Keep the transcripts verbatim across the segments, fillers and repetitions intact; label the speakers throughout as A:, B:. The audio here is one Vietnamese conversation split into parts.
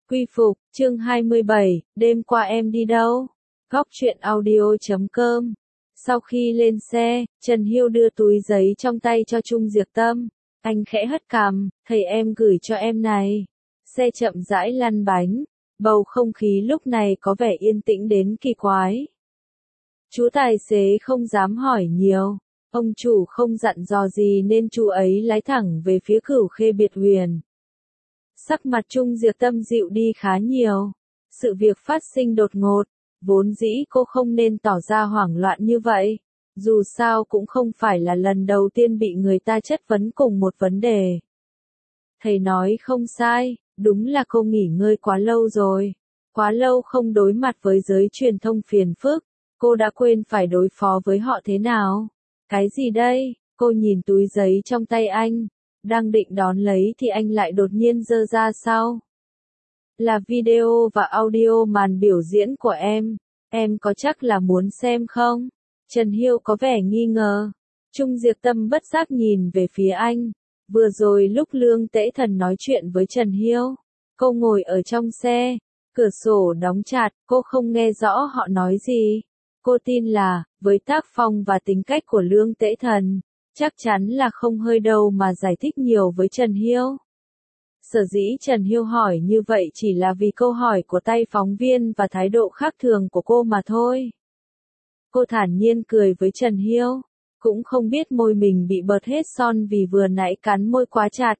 A: Quy phục, chương hai mươi bảy, đêm qua em đi đâu? Góc truyện audio chấm com. Sau khi lên xe, Trần Hiêu đưa túi giấy trong tay cho Trung Diệp Tâm. Anh khẽ hất cằm, thầy em gửi cho em này. Xe chậm rãi lăn bánh. Bầu không khí lúc này có vẻ yên tĩnh đến kỳ quái. Chú tài xế không dám hỏi nhiều. Ông chủ không dặn dò gì nên chú ấy lái thẳng về phía Cửu Khê Biệt Huyền. Sắc mặt Trung Diệp Tâm dịu đi khá nhiều. Sự việc phát sinh đột ngột, vốn dĩ cô không nên tỏ ra hoảng loạn như vậy. Dù sao cũng không phải là lần đầu tiên bị người ta chất vấn cùng một vấn đề. Thầy nói không sai, đúng là cô nghỉ ngơi quá lâu rồi. Quá lâu không đối mặt với giới truyền thông phiền phức, cô đã quên phải đối phó với họ thế nào. Cái gì đây? Cô nhìn túi giấy trong tay anh. Đang định đón lấy thì anh lại đột nhiên giơ ra sau. Là video và audio màn biểu diễn của em. Em có chắc là muốn xem không? Trần Hiêu có vẻ nghi ngờ. Trung Diệp Tâm bất giác nhìn về phía anh. Vừa rồi lúc Lương Tễ Thần nói chuyện với Trần Hiêu, cô ngồi ở trong xe, cửa sổ đóng chặt, cô không nghe rõ họ nói gì. Cô tin là, với tác phong và tính cách của Lương Tễ Thần, chắc chắn là không hơi đâu mà giải thích nhiều với Trần Hiêu. Sở dĩ Trần Hiêu hỏi như vậy chỉ là vì câu hỏi của tay phóng viên và thái độ khác thường của cô mà thôi. Cô thản nhiên cười với Trần Hiêu, cũng không biết môi mình bị bật hết son vì vừa nãy cắn môi quá chặt.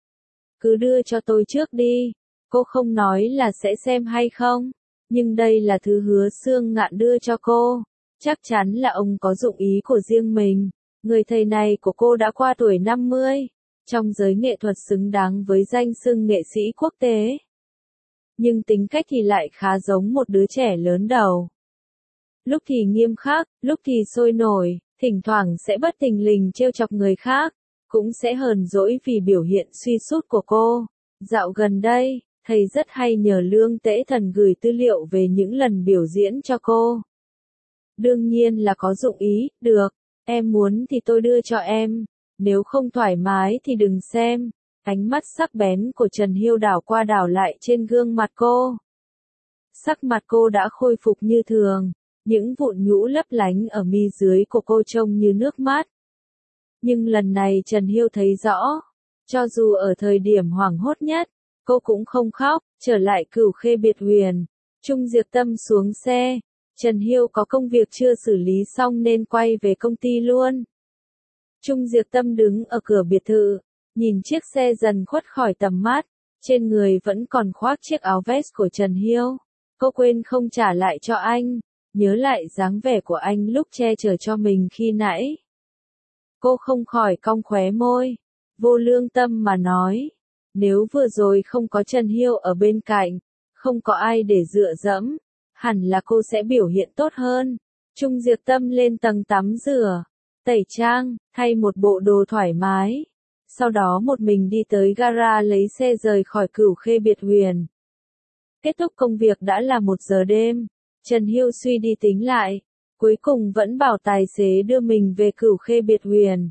A: Cứ đưa cho tôi trước đi, cô không nói là sẽ xem hay không, nhưng đây là thứ Hứa Xương Ngạn đưa cho cô, chắc chắn là ông có dụng ý của riêng mình. Người thầy này của cô đã qua tuổi năm mươi, trong giới nghệ thuật xứng đáng với danh xưng nghệ sĩ quốc tế. Nhưng tính cách thì lại khá giống một đứa trẻ lớn đầu. Lúc thì nghiêm khắc, lúc thì sôi nổi, thỉnh thoảng sẽ bất thình lình trêu chọc người khác, cũng sẽ hờn dỗi vì biểu hiện suy sút của cô. Dạo gần đây, thầy rất hay nhờ Lương Tễ Thần gửi tư liệu về những lần biểu diễn cho cô. Đương nhiên là có dụng ý, được. Em muốn thì tôi đưa cho em, nếu không thoải mái thì đừng xem. Ánh mắt sắc bén của Trần Hiêu đảo qua đảo lại trên gương mặt cô. Sắc mặt cô đã khôi phục như thường, những vụn nhũ lấp lánh ở mi dưới của cô trông như nước mắt. Nhưng lần này Trần Hiêu thấy rõ, cho dù ở thời điểm hoảng hốt nhất, cô cũng không khóc. Trở lại Cửu Khê Biệt Huyền, Trung Diệp Tâm xuống xe. Trần Hiêu có công việc chưa xử lý xong nên quay về công ty luôn. Trung Diệp Tâm đứng ở cửa biệt thự, nhìn chiếc xe dần khuất khỏi tầm mắt, trên người vẫn còn khoác chiếc áo vest của Trần Hiêu. Cô quên không trả lại cho anh, nhớ lại dáng vẻ của anh lúc che chở cho mình khi nãy. Cô không khỏi cong khóe môi, vô lương tâm mà nói, nếu vừa rồi không có Trần Hiêu ở bên cạnh, không có ai để dựa dẫm, hẳn là cô sẽ biểu hiện tốt hơn. Trung Diệp Tâm lên tầng tắm rửa, tẩy trang, thay một bộ đồ thoải mái. Sau đó một mình đi tới gara lấy xe rời khỏi Cửu Khê Biệt Huyền. Kết thúc công việc đã là một giờ đêm. Trần Hiêu suy đi tính lại, cuối cùng vẫn bảo tài xế đưa mình về Cửu Khê Biệt Huyền.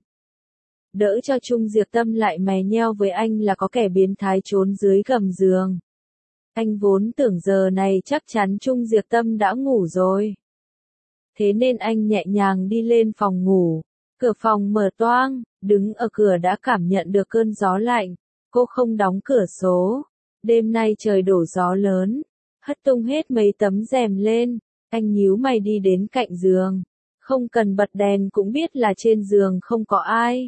A: Đỡ cho Trung Diệp Tâm lại mè nheo với anh là có kẻ biến thái trốn dưới gầm giường. Anh vốn tưởng giờ này chắc chắn Trung Diệp Tâm đã ngủ rồi. Thế nên anh nhẹ nhàng đi lên phòng ngủ. Cửa phòng mở toang, đứng ở cửa đã cảm nhận được cơn gió lạnh. Cô không đóng cửa sổ. Đêm nay trời đổ gió lớn. Hất tung hết mấy tấm rèm lên. Anh nhíu mày đi đến cạnh giường. Không cần bật đèn cũng biết là trên giường không có ai.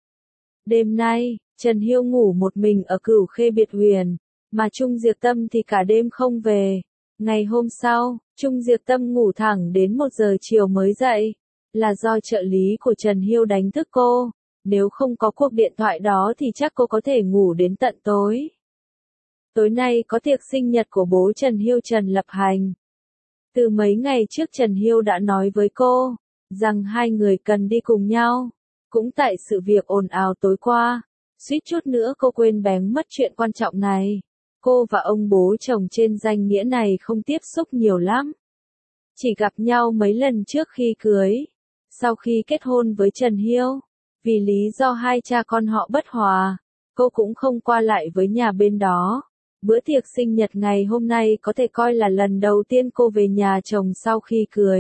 A: Đêm nay, Trần Hiêu ngủ một mình ở Cửu Khê Biệt Huyền. Mà Trung Diệp Tâm thì cả đêm không về. Ngày hôm sau, Trung Diệp Tâm ngủ thẳng đến một giờ chiều mới dậy. Là do trợ lý của Trần Hiêu đánh thức cô. Nếu không có cuộc điện thoại đó thì chắc cô có thể ngủ đến tận tối. Tối nay có tiệc sinh nhật của bố Trần Hiêu Trần Lập Hành. Từ mấy ngày trước Trần Hiêu đã nói với cô, rằng hai người cần đi cùng nhau. Cũng tại sự việc ồn ào tối qua, suýt chút nữa cô quên bén mất chuyện quan trọng này. Cô và ông bố chồng trên danh nghĩa này không tiếp xúc nhiều lắm. Chỉ gặp nhau mấy lần trước khi cưới. Sau khi kết hôn với Trần Hiêu, vì lý do hai cha con họ bất hòa, cô cũng không qua lại với nhà bên đó. Bữa tiệc sinh nhật ngày hôm nay có thể coi là lần đầu tiên cô về nhà chồng sau khi cưới.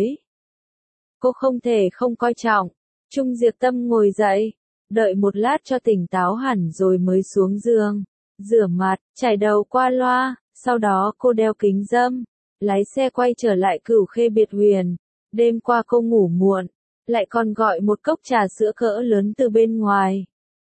A: Cô không thể không coi trọng. Trung Diệp Tâm ngồi dậy, đợi một lát cho tỉnh táo hẳn rồi mới xuống giường, rửa mặt, chải đầu qua loa, sau đó cô đeo kính râm, lái xe quay trở lại Cửu Khê Biệt Huyền. Đêm qua cô ngủ muộn, lại còn gọi một cốc trà sữa cỡ lớn từ bên ngoài.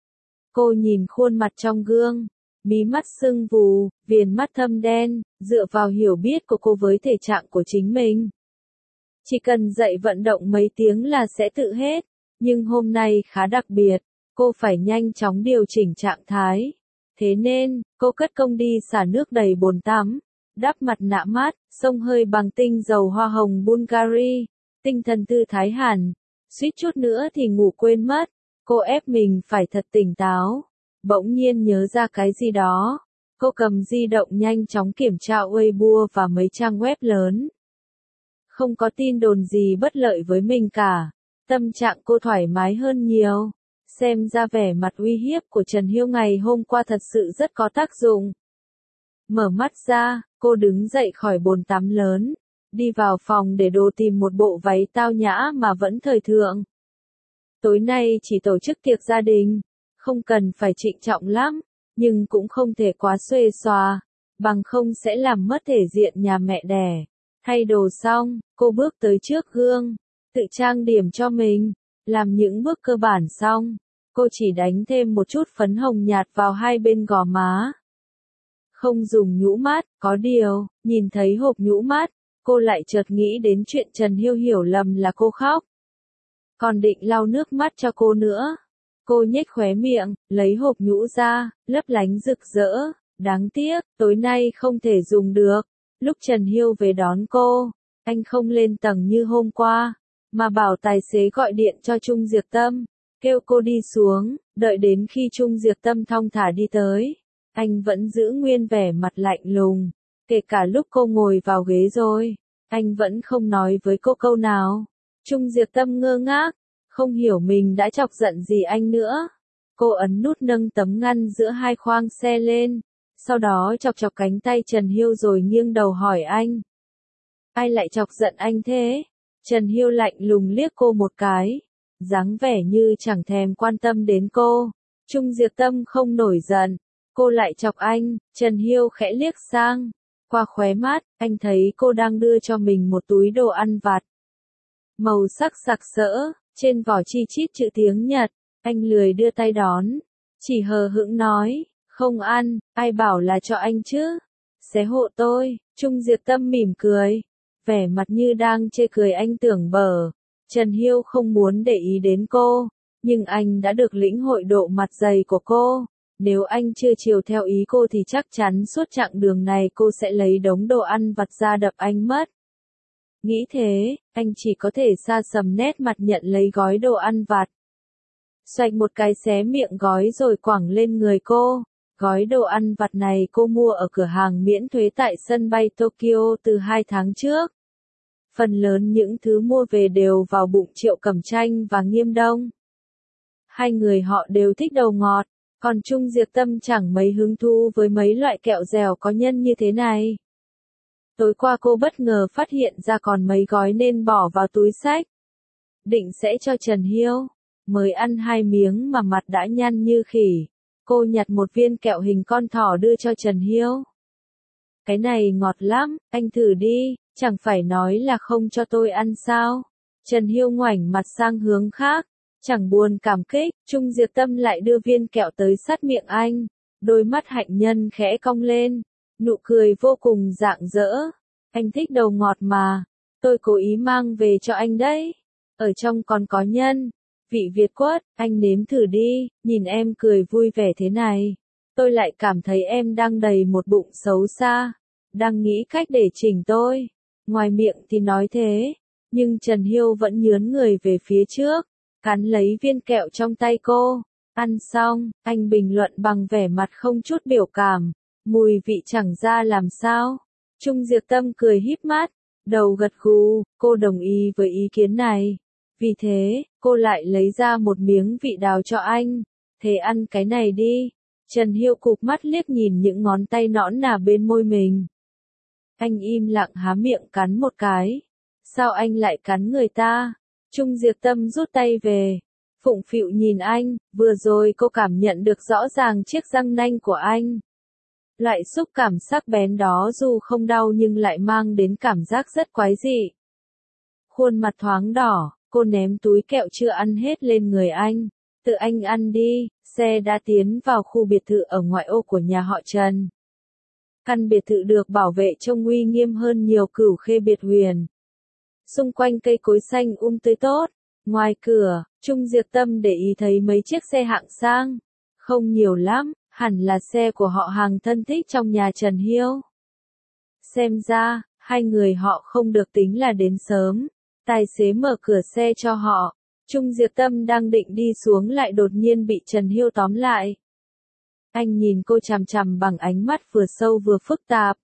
A: Cô nhìn khuôn mặt trong gương, mí mắt sưng vù, viền mắt thâm đen, dựa vào hiểu biết của cô với thể trạng của chính mình. Chỉ cần dậy vận động mấy tiếng là sẽ tự hết, nhưng hôm nay khá đặc biệt, cô phải nhanh chóng điều chỉnh trạng thái. Thế nên, cô cất công đi xả nước đầy bồn tắm, đắp mặt nạ mát, xông hơi bằng tinh dầu hoa hồng Bulgari, tinh thần tư thái hẳn, suýt chút nữa thì ngủ quên mất. Cô ép mình phải thật tỉnh táo. Bỗng nhiên nhớ ra cái gì đó, cô cầm di động nhanh chóng kiểm tra Weibo và mấy trang web lớn. Không có tin đồn gì bất lợi với mình cả. Tâm trạng cô thoải mái hơn nhiều. Xem ra vẻ mặt uy hiếp của Trần Hiêu ngày hôm qua thật sự rất có tác dụng. Mở mắt ra, cô đứng dậy khỏi bồn tắm lớn, đi vào phòng để đồ tìm một bộ váy tao nhã mà vẫn thời thượng. Tối nay chỉ tổ chức tiệc gia đình, không cần phải trịnh trọng lắm, nhưng cũng không thể quá xuề xòa, bằng không sẽ làm mất thể diện nhà mẹ đẻ. Thay đồ xong, cô bước tới trước gương, tự trang điểm cho mình, làm những bước cơ bản xong, cô chỉ đánh thêm một chút phấn hồng nhạt vào hai bên gò má. Không dùng nhũ mát, có điều, nhìn thấy hộp nhũ mát, cô lại chợt nghĩ đến chuyện Trần Hiêu hiểu lầm là cô khóc. Còn định lau nước mắt cho cô nữa. Cô nhếch khóe miệng, lấy hộp nhũ ra, lấp lánh rực rỡ. Đáng tiếc, tối nay không thể dùng được. Lúc Trần Hiêu về đón cô, anh không lên tầng như hôm qua, mà bảo tài xế gọi điện cho Trung Diệp Tâm, kêu cô đi xuống, đợi đến khi Trung Diệp Tâm thong thả đi tới. Anh vẫn giữ nguyên vẻ mặt lạnh lùng, kể cả lúc cô ngồi vào ghế rồi, anh vẫn không nói với cô câu nào. Trung Diệp Tâm ngơ ngác, không hiểu mình đã chọc giận gì anh nữa. Cô ấn nút nâng tấm ngăn giữa hai khoang xe lên, sau đó chọc chọc cánh tay Trần Hiêu rồi nghiêng đầu hỏi anh. Ai lại chọc giận anh thế? Trần Hiêu lạnh lùng liếc cô một cái, dáng vẻ như chẳng thèm quan tâm đến cô. Trung Diệp Tâm không nổi giận, cô lại chọc anh. Trần Hiêu khẽ liếc sang, qua khóe mắt, anh thấy cô đang đưa cho mình một túi đồ ăn vặt. Màu sắc sặc sỡ, trên vỏ chi chít chữ tiếng Nhật, anh lười đưa tay đón, chỉ hờ hững nói, không ăn, ai bảo là cho anh chứ, xé hộ tôi. Trung Diệp Tâm mỉm cười, vẻ mặt như đang chê cười anh tưởng bở. Trần Hiêu không muốn để ý đến cô, nhưng anh đã được lĩnh hội độ mặt dày của cô. Nếu anh chưa chiều theo ý cô thì chắc chắn suốt chặng đường này cô sẽ lấy đống đồ ăn vặt ra đập anh mất. Nghĩ thế, anh chỉ có thể xa sầm nét mặt nhận lấy gói đồ ăn vặt. Xoạch một cái xé miệng gói rồi quẳng lên người cô. Gói đồ ăn vặt này cô mua ở cửa hàng miễn thuế tại sân bay Tokyo từ hai tháng trước. Phần lớn những thứ mua về đều vào bụng Triệu Cẩm Tranh và Nghiêm Đông. Hai người họ đều thích đầu ngọt, còn Trung Diệp Tâm chẳng mấy hứng thú với mấy loại kẹo dẻo có nhân như thế này. Tối qua cô bất ngờ phát hiện ra còn mấy gói nên bỏ vào túi xách. Định sẽ cho Trần Hiêu, mới ăn hai miếng mà mặt đã nhăn như khỉ. Cô nhặt một viên kẹo hình con thỏ đưa cho Trần Hiêu. Cái này ngọt lắm, anh thử đi, chẳng phải nói là không cho tôi ăn sao. Trần Hiêu ngoảnh mặt sang hướng khác, chẳng buồn cảm kích. Trung Diệp Tâm lại đưa viên kẹo tới sát miệng anh, đôi mắt hạnh nhân khẽ cong lên, nụ cười vô cùng rạng rỡ. Anh thích đầu ngọt mà, tôi cố ý mang về cho anh đấy. Ở trong còn có nhân, vị Việt quất, anh nếm thử đi. Nhìn em cười vui vẻ thế này, tôi lại cảm thấy em đang đầy một bụng xấu xa, đang nghĩ cách để chỉnh tôi. Ngoài miệng thì nói thế, nhưng Trần Hiêu vẫn nhướn người về phía trước, cắn lấy viên kẹo trong tay cô. Ăn xong, anh bình luận bằng vẻ mặt không chút biểu cảm, mùi vị chẳng ra làm sao. Trung Diệp Tâm cười híp mắt, đầu gật gù, cô đồng ý với ý kiến này. Vì thế, cô lại lấy ra một miếng vị đào cho anh. Thế ăn cái này đi. Trần Hiêu cụp mắt liếc nhìn những ngón tay nõn nà bên môi mình. Anh im lặng há miệng cắn một cái. Sao anh lại cắn người ta? Trung Diệp Tâm rút tay về. Phụng phịu nhìn anh, vừa rồi cô cảm nhận được rõ ràng chiếc răng nanh của anh. Loại xúc cảm sắc bén đó dù không đau nhưng lại mang đến cảm giác rất quái dị. Khuôn mặt thoáng đỏ, cô ném túi kẹo chưa ăn hết lên người anh. Tự anh ăn đi, xe đã tiến vào khu biệt thự ở ngoại ô của nhà họ Trần. Căn biệt thự được bảo vệ trông uy nghiêm hơn nhiều Cửu Khê biệt huyền. Xung quanh cây cối xanh um tươi tốt. Ngoài cửa, Trung Diệp Tâm để ý thấy mấy chiếc xe hạng sang. Không nhiều lắm, hẳn là xe của họ hàng thân thích trong nhà Trần Hiêu. Xem ra, hai người họ không được tính là đến sớm. Tài xế mở cửa xe cho họ. Trung Diệp Tâm đang định đi xuống lại đột nhiên bị Trần Hiêu tóm lại. Anh nhìn cô chằm chằm bằng ánh mắt vừa sâu vừa phức tạp.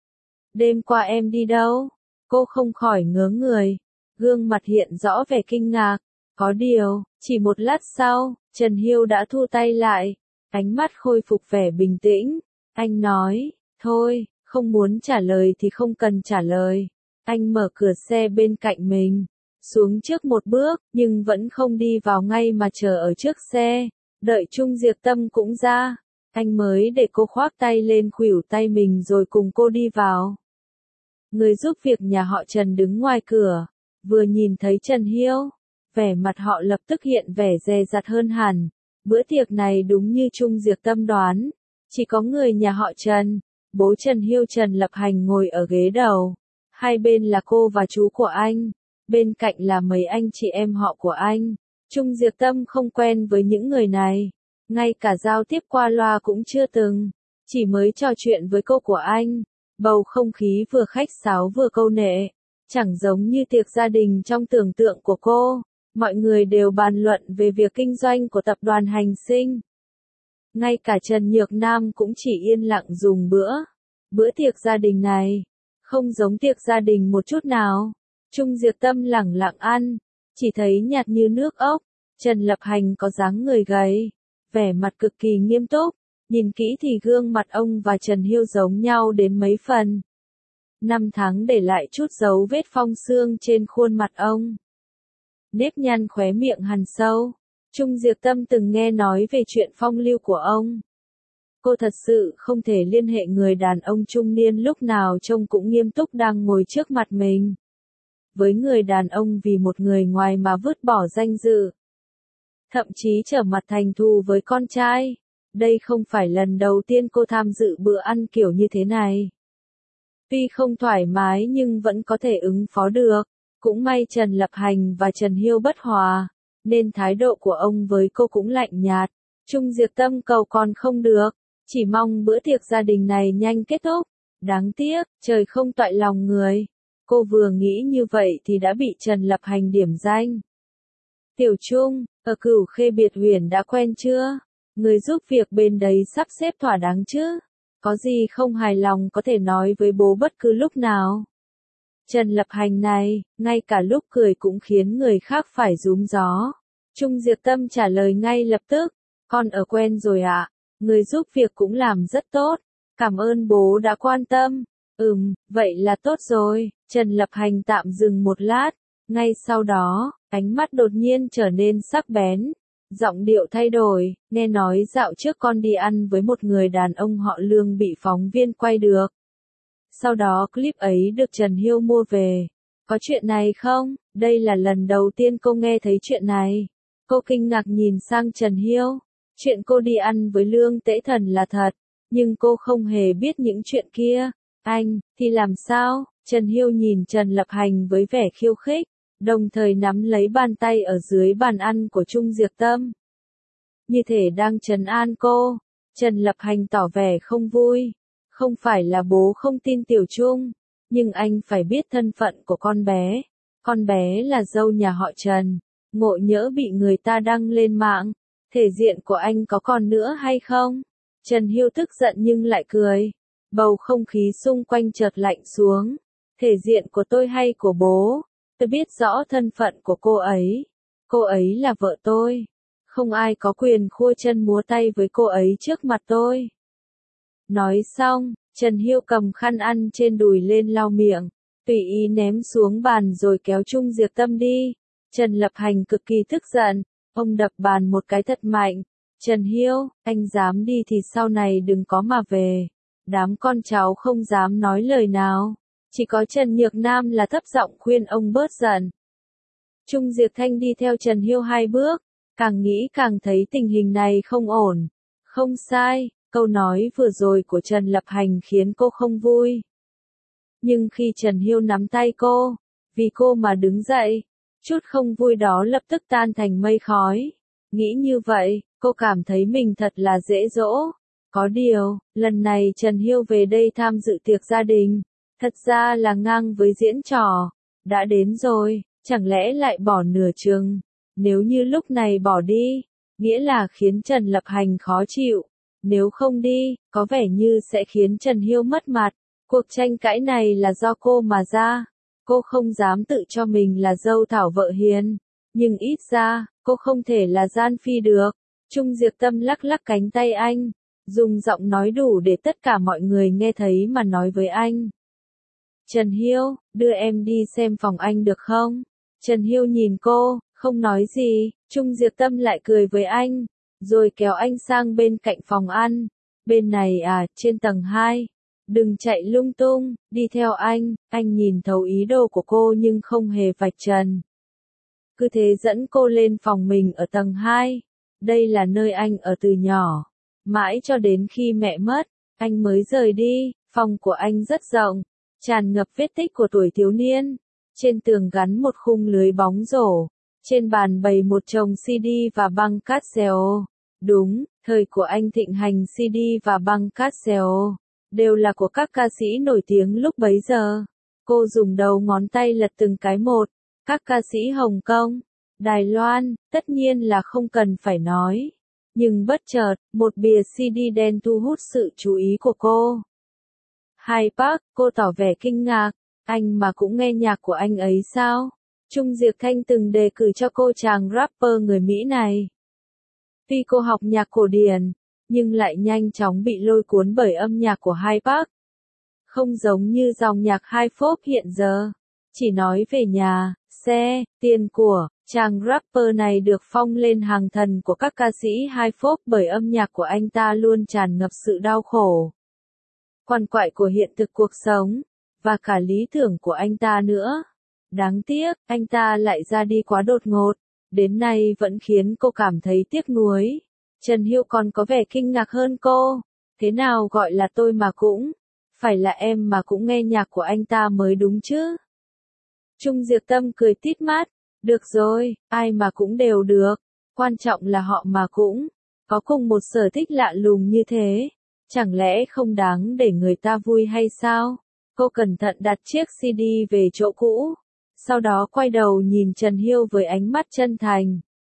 A: Đêm qua em đi đâu? Cô không khỏi ngớ người. Gương mặt hiện rõ vẻ kinh ngạc. Có điều, chỉ một lát sau, Trần Hiêu đã thu tay lại. Ánh mắt khôi phục vẻ bình tĩnh. Anh nói, thôi, không muốn trả lời thì không cần trả lời. Anh mở cửa xe bên cạnh mình. Xuống trước một bước, nhưng vẫn không đi vào ngay mà chờ ở trước xe. Đợi Trung Diệp Tâm cũng ra. Anh mới để cô khoác tay lên khuỷu tay mình rồi cùng cô đi vào. Người giúp việc nhà họ Trần đứng ngoài cửa. Vừa nhìn thấy Trần Hiêu, vẻ mặt họ lập tức hiện vẻ dè dặt hơn hẳn. Bữa tiệc này đúng như Trung Diệp Tâm đoán. Chỉ có người nhà họ Trần. Bố Trần Hiêu Trần Lập Hành ngồi ở ghế đầu. Hai bên là cô và chú của anh. Bên cạnh là mấy anh chị em họ của anh. Trung Diệp Tâm không quen với những người này. Ngay cả giao tiếp qua loa cũng chưa từng. Chỉ mới trò chuyện với cô của anh. Bầu không khí vừa khách sáo vừa câu nệ. Chẳng giống như tiệc gia đình trong tưởng tượng của cô. Mọi người đều bàn luận về việc kinh doanh của tập đoàn Hành Sinh. Ngay cả Trần Nhược Nam cũng chỉ yên lặng dùng bữa. Bữa tiệc gia đình này không giống tiệc gia đình một chút nào. Trung Diệp Tâm lẳng lặng ăn, chỉ thấy nhạt như nước ốc. Trần Lập Hành có dáng người gầy, vẻ mặt cực kỳ nghiêm túc. Nhìn kỹ thì gương mặt ông và Trần Hiêu giống nhau đến mấy phần. Năm tháng để lại chút dấu vết phong xương trên khuôn mặt ông. Nếp nhăn khóe miệng hằn sâu. Trung Diệp Tâm từng nghe nói về chuyện phong lưu của ông. Cô thật sự không thể liên hệ người đàn ông trung niên lúc nào trông cũng nghiêm túc đang ngồi trước mặt mình. Với người đàn ông vì một người ngoài mà vứt bỏ danh dự. Thậm chí trở mặt thành thù với con trai. Đây không phải lần đầu tiên cô tham dự bữa ăn kiểu như thế này. Tuy không thoải mái nhưng vẫn có thể ứng phó được. Cũng may Trần Lập Hành và Trần Hiêu bất hòa, nên thái độ của ông với cô cũng lạnh nhạt. Trung Diệp Tâm cầu còn không được, chỉ mong bữa tiệc gia đình này nhanh kết thúc. Đáng tiếc, trời không toại lòng người. Cô vừa nghĩ như vậy thì đã bị Trần Lập Hành điểm danh. Tiểu Trung, ở Cửu Khê biệt huyền đã quen chưa? Người giúp việc bên đấy sắp xếp thỏa đáng chứ? Có gì không hài lòng có thể nói với bố bất cứ lúc nào. Trần Lập Hành này, ngay cả lúc cười cũng khiến người khác phải rúm gió. Trung Diệp Tâm trả lời ngay lập tức, con ở quen rồi ạ, người giúp việc cũng làm rất tốt, cảm ơn bố đã quan tâm. Ừm, vậy là tốt rồi. Trần Lập Hành tạm dừng một lát, ngay sau đó, ánh mắt đột nhiên trở nên sắc bén. Giọng điệu thay đổi, nghe nói dạo trước con đi ăn với một người đàn ông họ Lương bị phóng viên quay được. Sau đó clip ấy được Trần Hiêu mua về. Có chuyện này không? Đây là lần đầu tiên cô nghe thấy chuyện này. Cô kinh ngạc nhìn sang Trần Hiêu. Chuyện cô đi ăn với Lương Tễ Thần là thật, nhưng cô không hề biết những chuyện kia. Anh, thì làm sao? Trần Hiêu nhìn Trần Lập Hành với vẻ khiêu khích, đồng thời nắm lấy bàn tay ở dưới bàn ăn của Trung Diệp Tâm. Như thể đang trấn an cô. Trần Lập Hành tỏ vẻ không vui. Không phải là bố không tin Tiểu Trung, nhưng anh phải biết thân phận của con bé. Con bé là dâu nhà họ Trần, ngộ nhỡ bị người ta đăng lên mạng, thể diện của anh có còn nữa hay không? Trần Hiêu tức giận nhưng lại cười. Bầu không khí xung quanh chợt lạnh xuống. Thể diện của tôi hay của bố? Tôi biết rõ thân phận của cô ấy. Cô ấy là vợ tôi. Không ai có quyền khua chân múa tay với cô ấy trước mặt tôi. Nói xong, Trần Hiêu cầm khăn ăn trên đùi lên lau miệng, tùy ý ném xuống bàn rồi kéo Trung Diệp Tâm đi. Trần Lập Hành cực kỳ tức giận, ông đập bàn một cái thật mạnh. Trần Hiêu, anh dám đi thì sau này đừng có mà về. Đám con cháu không dám nói lời nào. Chỉ có Trần Nhược Nam là thấp giọng khuyên ông bớt giận. Trung Diệp Thanh đi theo Trần Hiêu hai bước, càng nghĩ càng thấy tình hình này không ổn. Không sai, câu nói vừa rồi của Trần Lập Hành khiến cô không vui. Nhưng khi Trần Hiêu nắm tay cô, vì cô mà đứng dậy, chút không vui đó lập tức tan thành mây khói. Nghĩ như vậy, cô cảm thấy mình thật là dễ dỗ. Có điều, lần này Trần Hiêu về đây tham dự tiệc gia đình, thật ra là ngang với diễn trò. Đã đến rồi, chẳng lẽ lại bỏ nửa chừng? Nếu như lúc này bỏ đi, nghĩa là khiến Trần Lập Hành khó chịu. Nếu không đi, có vẻ như sẽ khiến Trần Hiêu mất mặt. Cuộc tranh cãi này là do cô mà ra. Cô không dám tự cho mình là dâu thảo vợ hiền. Nhưng ít ra, cô không thể là gian phi được. Trung Diệp Tâm lắc lắc cánh tay anh, dùng giọng nói đủ để tất cả mọi người nghe thấy mà nói với anh. Trần Hiêu, đưa em đi xem phòng anh được không? Trần Hiêu nhìn cô, không nói gì. Trung Diệp Tâm lại cười với anh, rồi kéo anh sang bên cạnh phòng ăn. Bên này à, trên tầng hai. Đừng chạy lung tung, đi theo anh. Anh nhìn thấu ý đồ của cô nhưng không hề vạch trần. Cứ thế dẫn cô lên phòng mình ở tầng hai. Đây là nơi anh ở từ nhỏ. Mãi cho đến khi mẹ mất, anh mới rời đi. Phòng của anh rất rộng, tràn ngập vết tích của tuổi thiếu niên. Trên tường gắn một khung lưới bóng rổ. Trên bàn bày một chồng xê đê và băng cassette. Đúng, thời của anh thịnh hành xê đê và băng cassette đều là của các ca sĩ nổi tiếng lúc bấy giờ. Cô dùng đầu ngón tay lật từng cái một. Các ca sĩ Hồng Kông, Đài Loan, tất nhiên là không cần phải nói. Nhưng bất chợt, một bìa xê đê đen thu hút sự chú ý của cô. Hai Park, cô tỏ vẻ kinh ngạc. Anh mà cũng nghe nhạc của anh ấy sao? Trung Diệp Thanh từng đề cử cho cô chàng rapper người Mỹ này. Tuy cô học nhạc cổ điển, nhưng lại nhanh chóng bị lôi cuốn bởi âm nhạc của Hai Park. Không giống như dòng nhạc Hai Pop hiện giờ. Chỉ nói về nhà, xe, tiền của, chàng rapper này được phong lên hàng thần của các ca sĩ Hai Pop bởi âm nhạc của anh ta luôn tràn ngập sự đau khổ. Quằn quại của hiện thực cuộc sống, và cả lý tưởng của anh ta nữa. Đáng tiếc, anh ta lại ra đi quá đột ngột, đến nay vẫn khiến cô cảm thấy tiếc nuối. Trần Hiêu còn có vẻ kinh ngạc hơn cô. Thế nào gọi là tôi mà cũng? Phải là em mà cũng nghe nhạc của anh ta mới đúng chứ? Trung Diệp Tâm cười tít mắt. Được rồi, ai mà cũng đều được. Quan trọng là họ mà cũng có cùng một sở thích lạ lùng như thế. Chẳng lẽ không đáng để người ta vui hay sao? Cô cẩn thận đặt chiếc xê đê về chỗ cũ. Sau đó quay đầu nhìn Trần Hiêu với ánh mắt chân thành.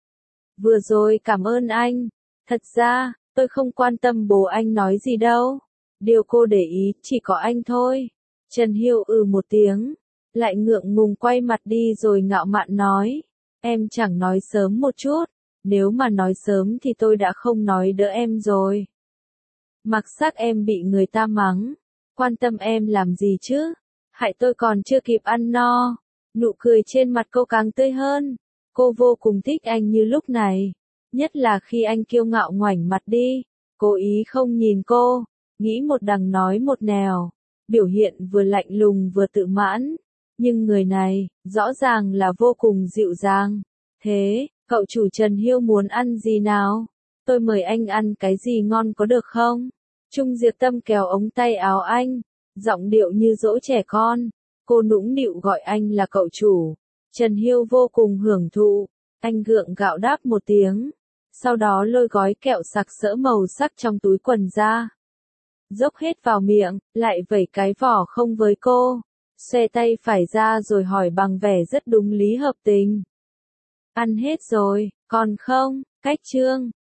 A: Vừa rồi cảm ơn anh. Thật ra, tôi không quan tâm bố anh nói gì đâu. Điều cô để ý chỉ có anh thôi. Trần Hiêu ừ một tiếng, lại ngượng ngùng quay mặt đi rồi ngạo mạn nói. Em chẳng nói sớm một chút. Nếu mà nói sớm thì tôi đã không nói đỡ em rồi. Mặc xác em bị người ta mắng. Quan tâm em làm gì chứ? Hại tôi còn chưa kịp ăn no. Nụ cười trên mặt cô càng tươi hơn. Cô vô cùng thích anh như lúc này. Nhất là khi anh kiêu ngạo ngoảnh mặt đi. Cố ý không nhìn cô. Nghĩ một đằng nói một nẻo. Biểu hiện vừa lạnh lùng vừa tự mãn. Nhưng người này, rõ ràng là vô cùng dịu dàng. Thế, cậu chủ Trần Hiêu muốn ăn gì nào? Tôi mời anh ăn cái gì ngon có được không? Trung Diệp Tâm kéo ống tay áo anh. Giọng điệu như dỗ trẻ con. Cô nũng nịu gọi anh là cậu chủ. Trần Hiêu vô cùng hưởng thụ. Anh gượng gạo đáp một tiếng. Sau đó lôi gói kẹo sặc sỡ màu sắc trong túi quần ra. Dốc hết vào miệng, lại vẩy cái vỏ không với cô. Xoe tay phải ra rồi hỏi bằng vẻ rất đúng lý hợp tình. Ăn hết rồi, còn không? Cách chương.